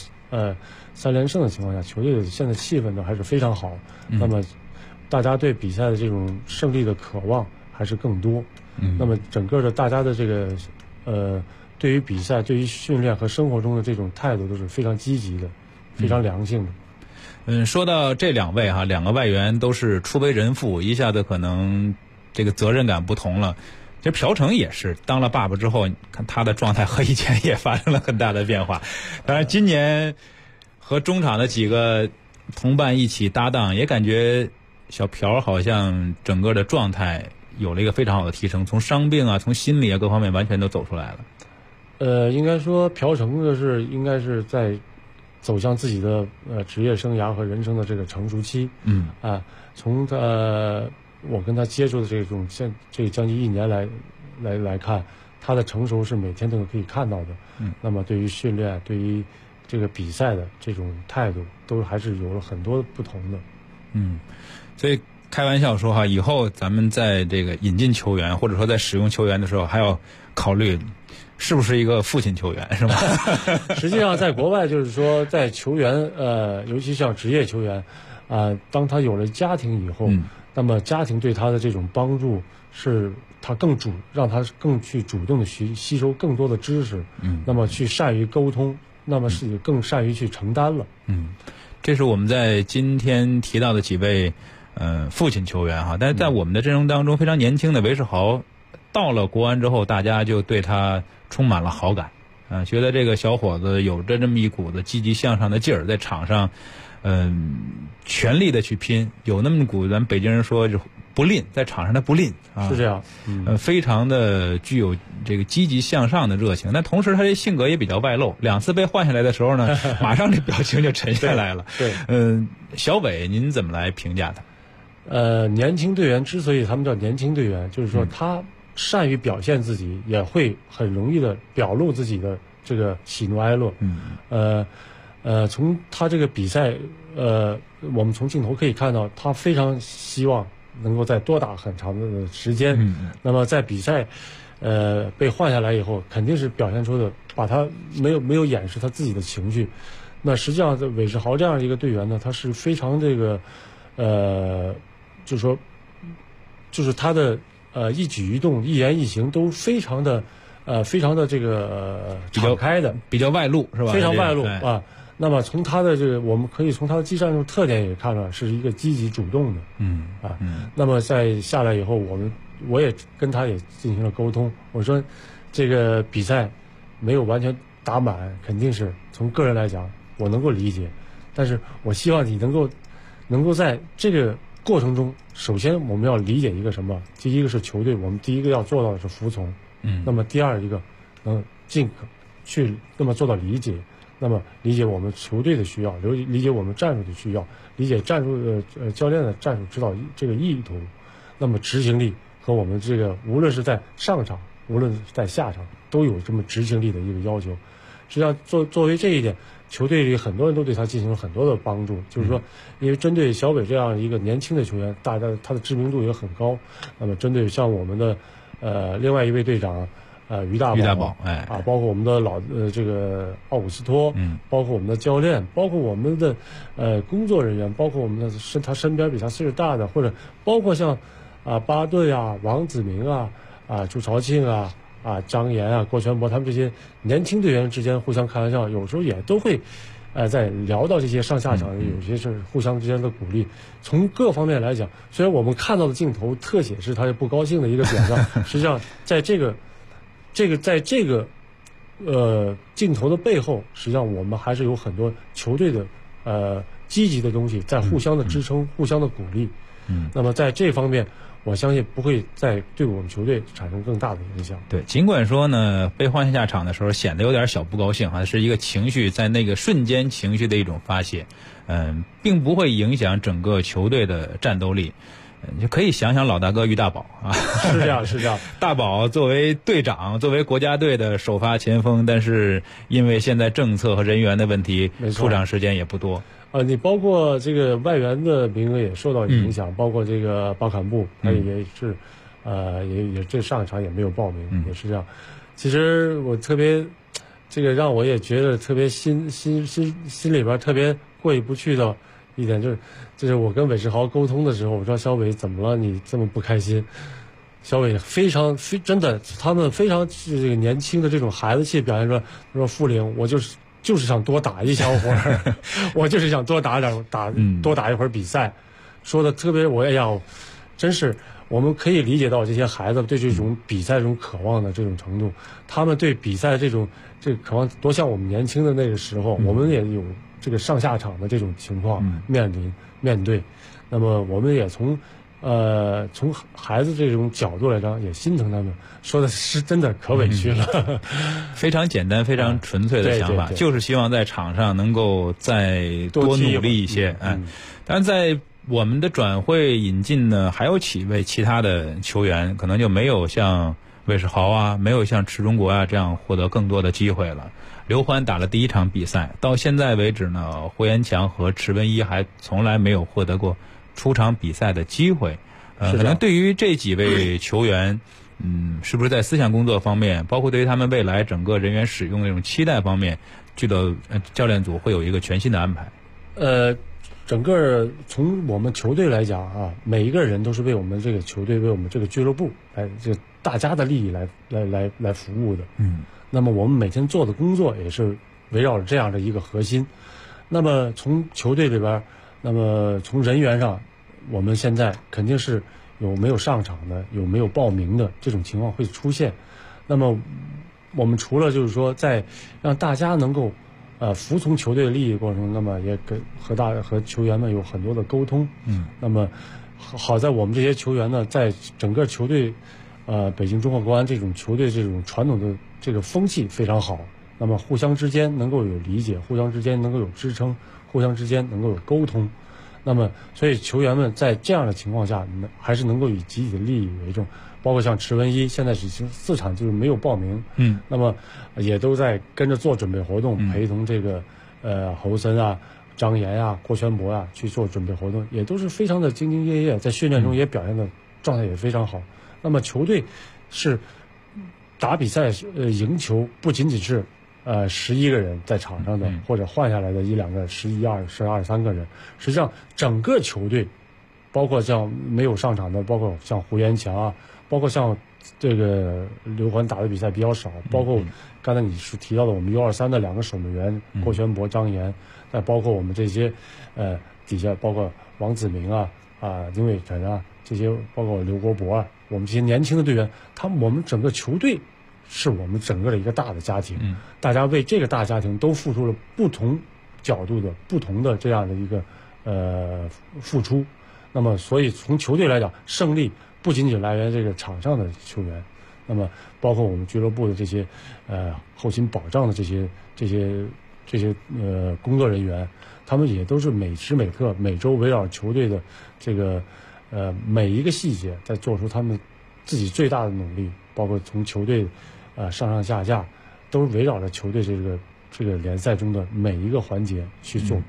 3连胜的情况下，球队现在气氛都还是非常好。那么大家对比赛的这种胜利的渴望还是更多。那么整个的大家的这个对于比赛、对于训练和生活中的这种态度都是非常积极的，非常良性的。 说到这2位2个外援都是初为人父，一下子可能这个责任感不同了。其实朴成也是当了爸爸之后，看他的状态和以前也发生了很大的变化。当然今年和中场的几个同伴一起搭档，也感觉小朴好像整个的状态有了一个非常好的提升，从伤病从心理各方面完全都走出来了。 应该说朴成的是应该是在走向自己的职业生涯和人生的这个成熟期。从我跟他接触的这将近1年来看，他的成熟是每天都可以看到的。那么对于训练，对于这个比赛的这种态度，都还是有了很多不同的。 所以开玩笑说哈，以后咱们在这个引进球员或者说在使用球员的时候，还要考虑是不是一个父亲球员，是吧？ 实际上，在国外就是说，在球员尤其像职业球员当他有了家庭以后，那么家庭对他的这种帮助是他让他更去主动的吸收更多的知识，那么去善于沟通，那么是更善于去承担了。 这是我们在今天提到的几位父亲球员哈，但是在我们的阵容当中，非常年轻的韦世豪到了国安之后，大家就对他充满了好感，觉得这个小伙子有着这么一股子积极向上的劲儿，在场上全力的去拼，有那么一股咱北京人说就不吝，在场上他不吝是这样， 非常的具有这个积极向上的热情。但同时他这性格也比较外露，2次被换下来的时候呢，马上这表情就沉下来了。 对， 小伟您怎么来评价他？ 年轻队员之所以他们叫年轻队员，就是说他善于表现自己，也会很容易的表露自己的这个喜怒哀乐。从他这个比赛，我们从镜头可以看到，他非常希望能够再多打很长的时间。那么在比赛，被换下来以后，肯定是表现出的，把他没有掩饰他自己的情绪。那实际上，韦世豪这样一个队员呢，他是非常这个，就是说，就是他的一举一动、一言一行都非常的这个敞开的， 比较外露是吧？ 非常外露啊。那么从他的这个，我们可以从他的技战术特点也看出来，是一个积极主动的。那么在下来以后，我也跟他也进行了沟通，我说这个比赛没有完全打满，肯定是从个人来讲我能够理解，但是我希望你能够在这个过程中，首先我们要理解一个什么？第一个是球队，我们第一个要做到的是服从。那么第二一个能尽可去那么做到理解。那么理解我们球队的需要，理解我们战术的需要，理解战术教练的战术指导这个意图，那么执行力和我们这个无论是在上场，无论是在下场，都有这么执行力的一个要求。实际上作为这一点，球队里很多人都对他进行了很多的帮助，就是说，因为针对小伟这样一个年轻的球员，大家他的知名度也很高。那么针对像我们的另外一位队长。于大宝，包括我们的这个奥古斯托，包括我们的教练，包括我们的工作人员，包括我们的他身边比他岁数大的，或者包括像巴顿啊、王子明啊、朱朝庆啊、张岩啊、郭全博他们这些年轻队员之间互相开玩笑，有时候也都会在聊到这些上下场，有些是互相之间的鼓励。从各方面来讲，虽然我们看到的镜头特写是他不高兴的一个表象，实际上在这个镜头的背后，实际上我们还是有很多球队的积极的东西在互相的支撑、互相的鼓励。那么在这方面，我相信不会再对我们球队产生更大的影响。 对，尽管说呢，被换下场的时候显得有点小不高兴啊，是一个情绪在那个瞬间情绪的一种发泄，并不会影响整个球队的战斗力。你就可以想想老大哥于大宝啊， 是这样。 大宝作为队长，作为国家队的首发前锋，但是因为现在政策和人员的问题，出场时间也不多。 你包括这个外援的名额也受到影响，包括这个巴坎布，他也是，也这上一场也没有报名，也是这样。其实我特别，这个让我也觉得特别心里边特别过意不去的一点就是我跟韦世豪沟通的时候，我说小伟怎么了？你这么不开心？小伟真的，他们非常这个年轻的这种孩子气表现出来。他说傅玲，我就是想多打一小会儿，我就是想多打一会儿比赛，说的特别真是我们可以理解到这些孩子对这种比赛这种渴望的这种程度，他们对比赛这个渴望多像我们年轻的那个时候，我们也有这个上下场的这种情况面对，那么我们也从从孩子这种角度来讲，也心疼他们，说的是真的可委屈了。 非常简单、非常纯粹的想法，就是希望在场上能够再多努力一些。当然，在我们的转会引进呢，还有几位其他的球员，可能就没有像魏世豪啊，没有像池中国啊这样获得更多的机会了。刘欢打了第一场比赛，到现在为止呢，胡延强和池文一还从来没有获得过出场比赛的机会。可能对于这几位球员，是不是在思想工作方面，包括对于他们未来整个人员使用的这种期待方面，教练组会有一个全新的安排？ 整个从我们球队来讲啊，每一个人都是为我们这个球队、为我们这个俱乐部来这大家的利益来服务的。那么我们每天做的工作也是围绕着这样的一个核心。那么从球队里边，那么从人员上，我们现在肯定是有没有上场的，有没有报名的这种情况会出现。那么我们除了就是说在让大家能够服从球队的利益过程中，那么也和球员们有很多的沟通。那么好在我们这些球员呢，在整个球队北京中赫国安这种球队这种传统的这个风气非常好。那么互相之间能够有理解，互相之间能够有支撑，互相之间能够有沟通。那么所以球员们在这样的情况下，还是能够以集体的利益为重。包括像池文一现在已经4场就是没有报名，那么也都在跟着做准备活动，陪同这个侯森啊、张岩啊、郭全博啊去做准备活动，也都是非常的兢兢业业，在训练中也表现的状态也非常好。那么球队是打比赛赢球，不仅仅是11个人在场上的，或者换下来的1、2个、11、12、13个人，实际上整个球队，包括像没有上场的，包括像胡延强啊，包括像这个刘欢打的比赛比较少，包括刚才你是提到的我们U23的2个守门员郭全博、张岩，再包括我们这些底下包括王子明啊、丁伟晨啊这些，包括刘国博啊，我们这些年轻的队员，我们整个球队是我们整个的一个大的家庭，大家为这个大家庭都付出了不同角度的不同的这样的一个付出。那么所以从球队来讲，胜利不仅仅来源这个场上的球员，那么包括我们俱乐部的这些后勤保障的这些工作人员，他们也都是每时每刻每周围绕球队的这个每一个细节在做出他们自己最大的努力，包括从球队上下下都围绕着球队这个联赛中的每一个环节去做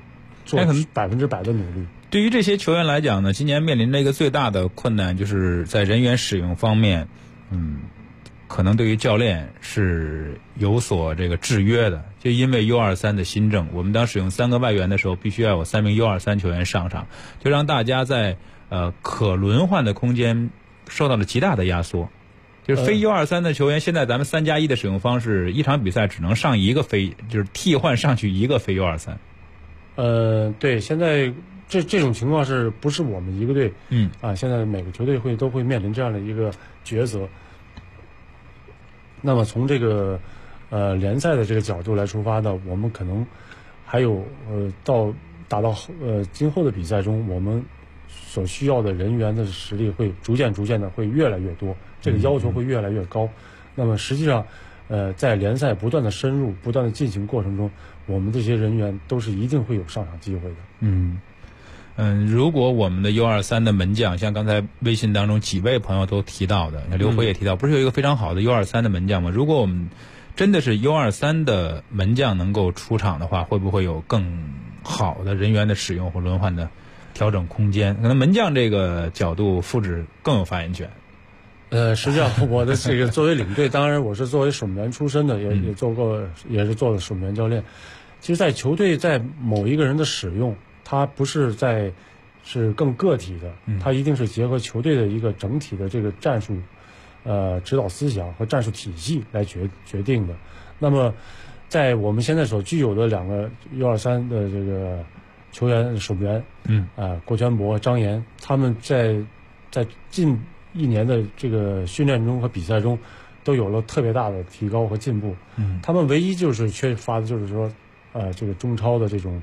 100%的努力。 对于这些球员来讲呢，今年面临的一个最大的困难就是在人员使用方面，可能对于教练是有所这个制约的。就因为 U23 的新政，我们当使用3个外援的时候，必须要有3名 U23 球员上场，就让大家在可轮换的空间受到了极大的压缩。就是非 U23 的球员，现在咱们3+1的使用方式，一场比赛只能上一个就是替换上去一个非 U23。 对，现在这种情况是不是我们一个队？现在每个球队都会面临这样的一个抉择。那么从这个联赛的这个角度来出发呢，我们可能还有打到今后的比赛中，我们所需要的人员的实力会逐渐的会越来越多，这个要求会越来越高。那么实际上在联赛不断的深入、不断的进行过程中，我们这些人员都是一定会有上场机会的。 如果我们的 U23 的门将，像刚才微信当中几位朋友都提到的，像刘辉也提到，不是有一个非常好的 U23 的门将吗？如果我们真的是 U23 的门将能够出场的话，会不会有更好的人员的使用或轮换的调整空间？可能门将这个角度，复制更有发言权。 实际上我的这个作为领队，当然我是作为守门员出身的，也是做了守门员教练。其实，在球队在某一个人的使用，他不是是更个体的，他一定是结合球队的一个整体的这个战术指导思想和战术体系来决定的。那么在我们现在所具有的2个 U23 的这个球员守门员，郭全博、张岩，他们在近1年的这个训练中和比赛中都有了特别大的提高和进步。他们唯一就是缺乏的就是说这个中超的这种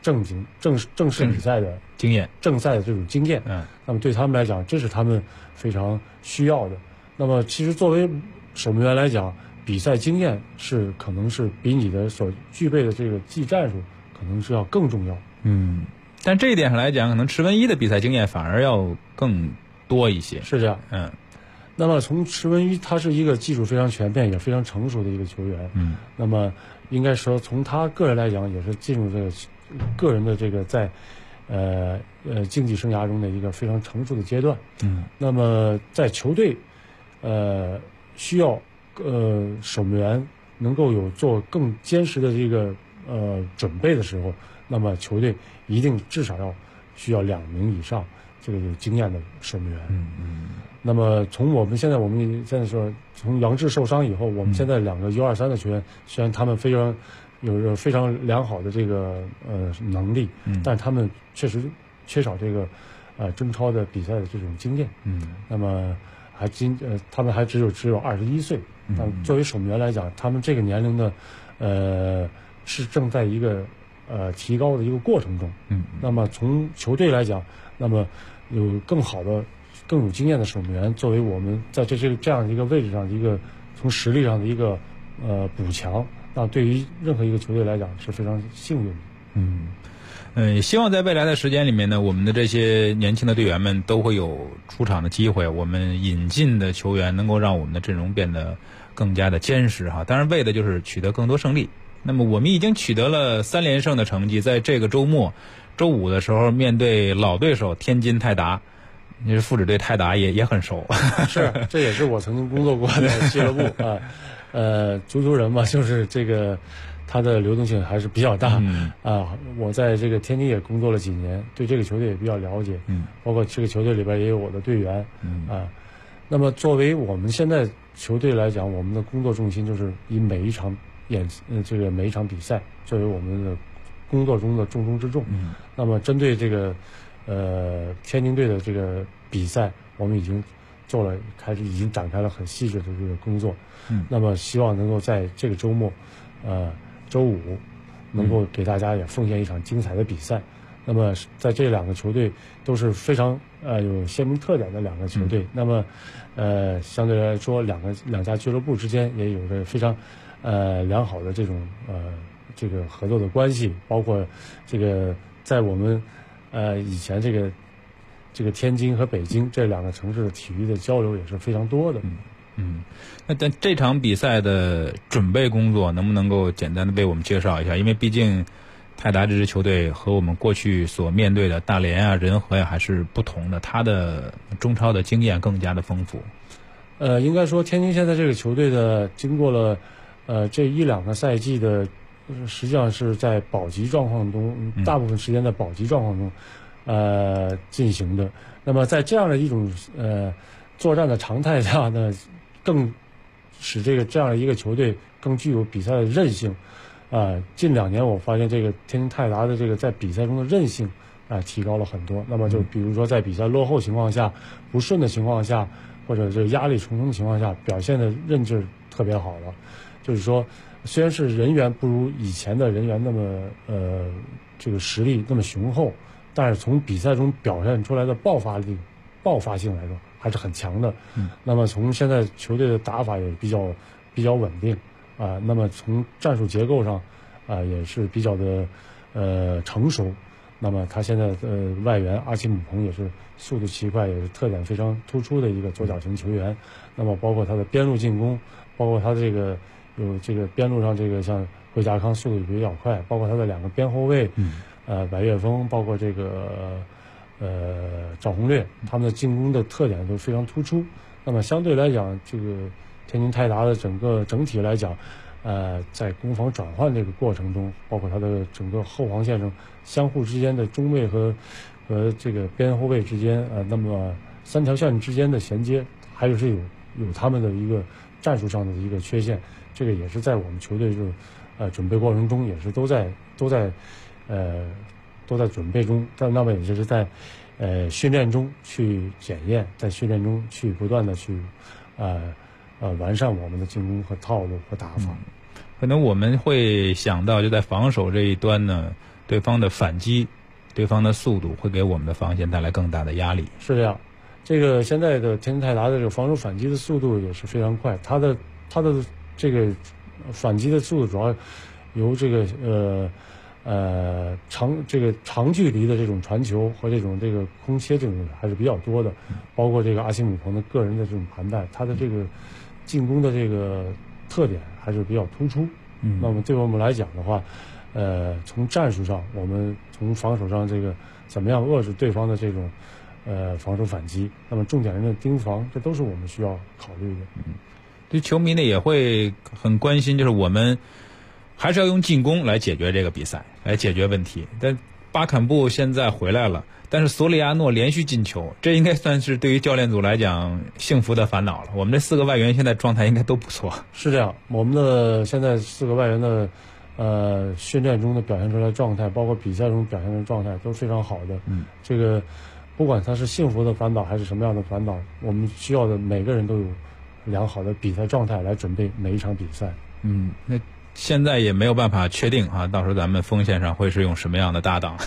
正式比赛的经验， 正赛的这种经验。那么对他们来讲，这是他们非常需要的。那么其实作为守门员来讲，比赛经验可能是比你的所具备的这个技战术可能是要更重要。 但这一点上来讲，可能池文一的比赛经验反而要更多一些。 是这样。那么从池文一，他是一个技术非常全面也非常成熟的一个球员。那么应该说从他个人来讲，也是进入这个个人的这个在竞技生涯中的一个非常成熟的阶段。那么在球队需要守门员能够有做更坚实的这个准备的时候，那么球队一定至少需要2名以上这个有经验的守门员。那么我们现在说，从杨志受伤以后，我们现在2个U23的球员，虽然他们有着非常良好的这个能力，但他们确实缺少这个中超的比赛的这种经验。那么他们还只有21岁。但作为守门员来讲，他们这个年龄的是正在一个提高的一个过程中。那么从球队来讲，那么有更好的、更有经验的守门员，作为我们在这样一个位置上的一个从实力上的一个补强，那对于任何一个球队来讲是非常幸运的。 希望在未来的时间里面呢，我们的这些年轻的队员们都会有出场的机会，我们引进的球员能够让我们的阵容变得更加的坚实哈。当然为的就是取得更多胜利。那么我们已经取得了3连胜的成绩，在这个周末周5的时候面对老对手天津泰达，你是父子对泰达也很熟。 是，这也是我曾经工作过的俱乐部啊。足球人嘛，就是这个他的流动性还是比较大。我在这个天津也工作了几年，对这个球队也比较了解。包括这个球队里边也有我的队员。那么作为我们现在球队来讲，我们的工作重心就是以每一场比赛作为我们的工作中的重中之重。那么针对这个天津队的这个比赛，我们已经展开了很细致的这个工作。那么希望能够在这个周末周5能够给大家也奉献一场精彩的比赛。那么在这2个球队都是非常有鲜明特点的2个球队。那么相对来说两家俱乐部之间也有着非常良好的这种这个合作的关系，包括这个在我们以前这个天津和北京这2个城市的体育的交流也是非常多的。 那但这场比赛的准备工作能不能够简单的为我们介绍一下？因为毕竟泰达这支球队和我们过去所面对的大连啊、仁和呀还是不同的，他的中超的经验更加的丰富。 应该说天津现在这个球队的经过了这1-2个赛季的，实际上是在保级状况中，大部分时间在保级状况中进行的。那么在这样的一种作战的常态下呢，更使这样的一个球队更具有比赛的韧性。近2年我发现这个天津泰达的这个在比赛中的韧性提高了很多。那么就比如说在比赛落后情况下、不顺的情况下，或者是压力重重的情况下，表现的韧劲特别好了。就是说虽然是人员不如以前的人员那么这个实力那么雄厚，但是从比赛中表现出来的爆发性来说还是很强的。那么从现在球队的打法也比较稳定。那么从战术结构上也是比较的成熟。那么他现在外援阿奇姆彭也是速度奇快，也是特点非常突出的一个左脚型球员。那么包括他的边路进攻，包括他这个有这个边路上这个像回家康速度也比较快，包括他的2个边后卫白岳峰，包括这个赵宏略，他们的进攻的特点都非常突出。那么相对来讲，这个天津泰达的整体来讲，在攻防转换这个过程中，包括他的整个后防线上相互之间的中卫和这个边后卫之间，那么3条线之间的衔接，还是有他们的一个战术上的一个缺陷。这个也是在我们球队准备过程中也是都在准备中，但那么也就是在训练中去检验，在训练中去不断的去完善我们的进攻和套路和打法。 可能我们会想到，就在防守这一端呢， 对方的反击、对方的速度会给我们的防线带来更大的压力。 是这样，这个现在的天津泰达的这个防守反击的速度也是非常快，它的这个反击的速度主要由这个长距离的这种传球和这个空切这种还是比较多的，包括这个阿西姆彭的个人的这种盘带，他的这个进攻的这个特点还是比较突出。那么对我们来讲的话，从战术上，我们从防守上这个怎么样遏制对方的这种防守反击，那么重点人的盯防，这都是我们需要考虑的。 对球迷呢也会很关心，就是我们还是要用进攻来解决这个比赛，来解决问题。但巴坎布现在回来了，但是索里亚诺连续进球，这应该算是对于教练组来讲幸福的烦恼了。我们这4个外援现在状态应该都不错。 是这样，我们的现在4个外援的训练中的表现出来的状态，包括比赛中表现的状态都非常好的。这个不管他是幸福的烦恼还是什么样的烦恼，我们需要的每个人都有良好的比赛状态来准备每一场比赛。 那现在也没有办法确定啊，到时候咱们锋线上会是用什么样的搭档。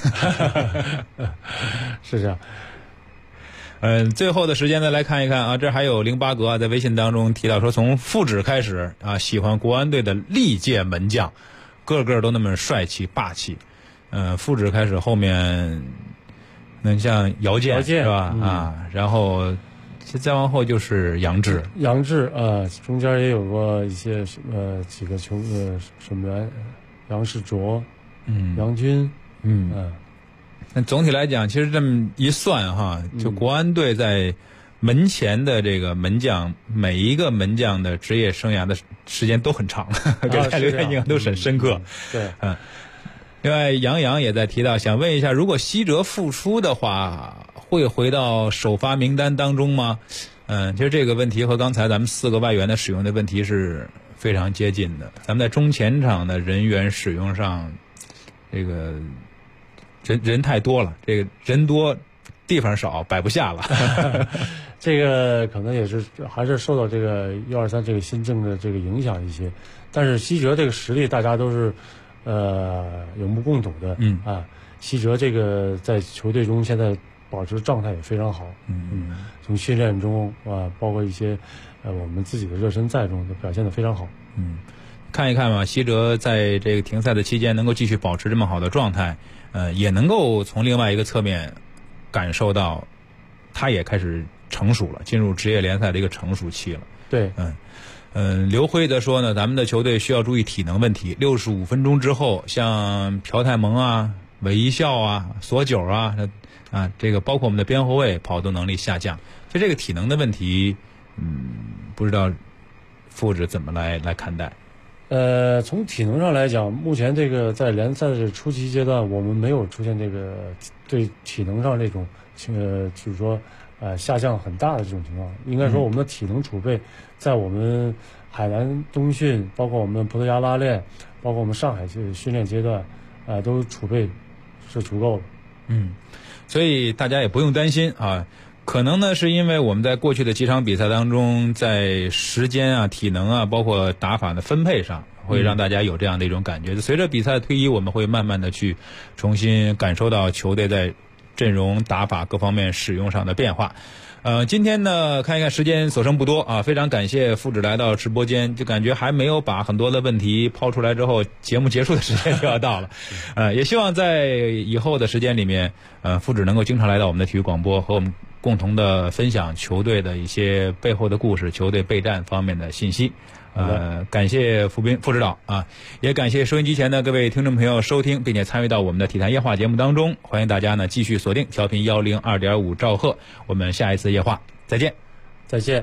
是这样。 最后的时间呢，来看一看啊，这还有08格啊，在微信当中提到说，从傅指开始啊，喜欢国安队的历届门将，个个都那么帅气霸气。傅指开始，后面能像姚健是吧？然后再往后就是杨志中间也有过一些几个守门员，杨世卓，杨军， 那总体来讲，其实这么一算哈，就国安队在门前的这个门将，每一个门将的职业生涯的时间都很长，给大家留下印象都很深刻。 对， 另外，杨洋也在提到，想问一下，如果西哲复出的话，会回到首发名单当中吗？其实这个问题和刚才咱们4个外援的使用的问题是非常接近的。咱们在中前场的人员使用上，这个人太多了，这个人多地方少，摆不下了。 这个可能也是还是受到这个123这个新政的这个影响一些，但是西哲这个实力大家都是有目共睹的。西哲这个在球队中现在保持状态也非常好。从训练中包括一些我们自己的热身赛中都表现得非常好。 看一看嘛，西哲在这个停赛的期间能够继续保持这么好的状态，也能够从另外一个侧面感受到他也开始成熟了，进入职业联赛的一个成熟期了。 对， 刘辉则说呢，咱们的球队需要注意体能问题。65分钟之后，像朴泰蒙啊、韦一笑啊、索九啊，这个包括我们的边后卫跑动能力下降，就这个体能的问题，不知道傅指怎么来看待？ 从体能上来讲，目前这个在联赛的初期阶段，我们没有出现这个对体能上这种就是说下降很大的这种情况。应该说，我们的体能储备在我们海南冬训，包括我们葡萄牙拉练，包括我们上海训练阶段，都储备是足够的。 所以大家也不用担心啊。可能呢，是因为我们在过去的几场比赛当中，在时间啊、体能啊，包括打法的分配上，会让大家有这样的一种感觉。随着比赛的推移，我们会慢慢的去重新感受到球队在阵容、打法各方面使用上的变化。今天呢，看一看时间所剩不多啊，非常感谢傅指来到直播间，就感觉还没有把很多的问题抛出来之后，节目结束的时间就要到了。也希望在以后的时间里面，傅指能够经常来到我们的体育广播，和我们共同的分享球队的一些背后的故事，球队备战方面的信息。感谢傅指导啊，也感谢收音机前的各位听众朋友收听并且参与到我们的体坛夜话节目当中。欢迎大家呢继续锁定调频102.5兆赫，我们下一次夜话再见。 再见。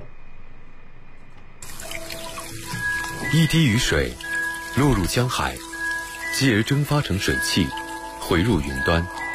一滴雨水落入江海，继而蒸发成水汽，回入云端。